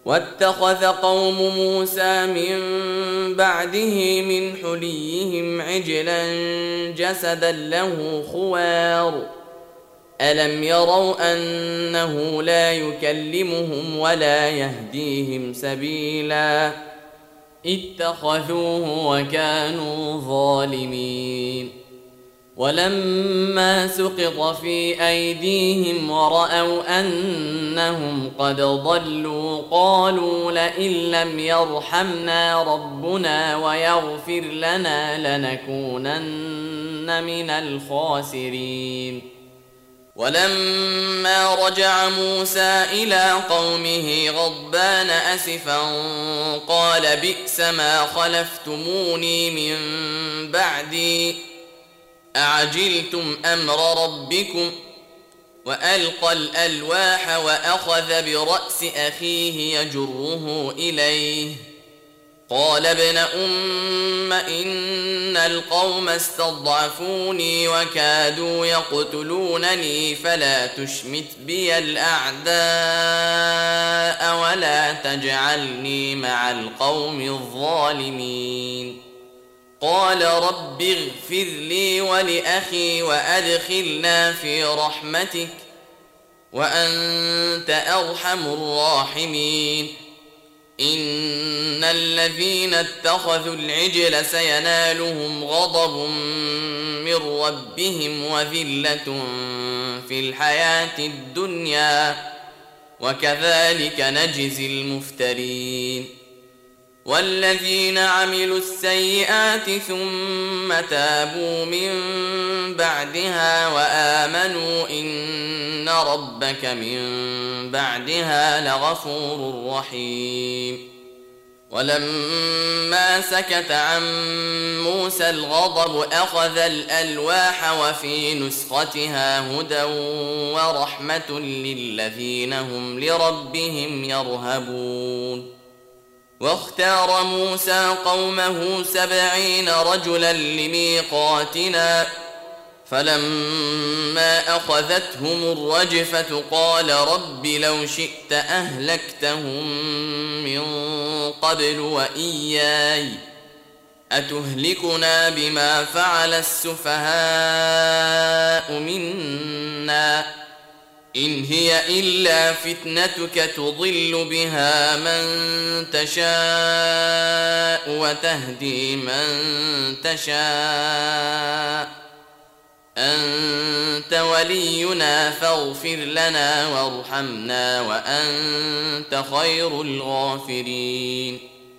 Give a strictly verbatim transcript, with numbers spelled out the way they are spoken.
واتخذ قوم موسى من بعده من حليهم عجلا جسدا له خوار ألم يروا أنه لا يكلمهم ولا يهديهم سبيلا اتخذوه وكانوا ظالمين ولما سقط في أيديهم ورأوا أنهم قد ضلوا قالوا لئن لم يرحمنا ربنا ويغفر لنا لنكونن من الخاسرين ولما رجع موسى إلى قومه غضبان أسفا قال بئس ما خلفتموني من بعدي أعجلتم أمر ربكم وألقى الألواح وأخذ برأس أخيه يجره إليه قال ابن أم إن القوم استضعفوني وكادوا يقتلونني فلا تشمت بي الأعداء ولا تجعلني مع القوم الظالمين قال رب اغفر لي ولأخي وأدخلنا في رحمتك وأنت أرحم الراحمين إن الذين اتخذوا العجل سينالهم غضب من ربهم وذلة في الحياة الدنيا وكذلك نجزي المفترين والذين عملوا السيئات ثم تابوا من بعدها وآمنوا إن ربك من بعدها لغفور رحيم ولما سكت عن موسى الغضب أخذ الألواح وفي نسختها هدى ورحمة للذين هم لربهم يرهبون واختار موسى قومه سبعين رجلا لميقاتنا فلما أخذتهم الرجفة قال رب لو شئت أهلكتهم من قبل وإياي أتهلكنا بما فعل السفهاء منا إن هي إلا فتنتك تضل بها من تشاء وتهدي من تشاء أنت ولينا فاغفر لنا وارحمنا وأنت خير الغافرين